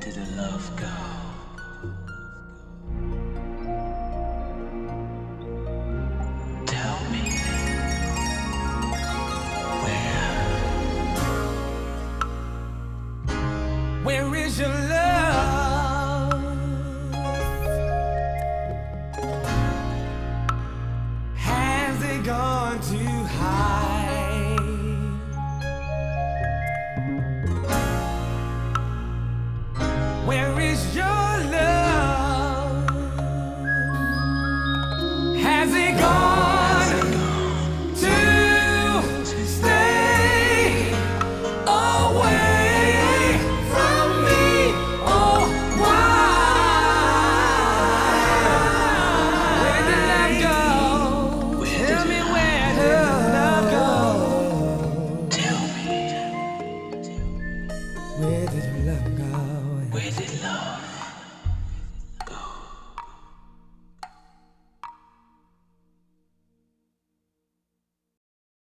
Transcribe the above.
did the love go? Tell me where? Where is your love? Has it gone too high? Where is your love? Has it gone to stay away from me? Oh, why? Where did love go? Tell me where did love go? Tell me. Where did love go? Where did love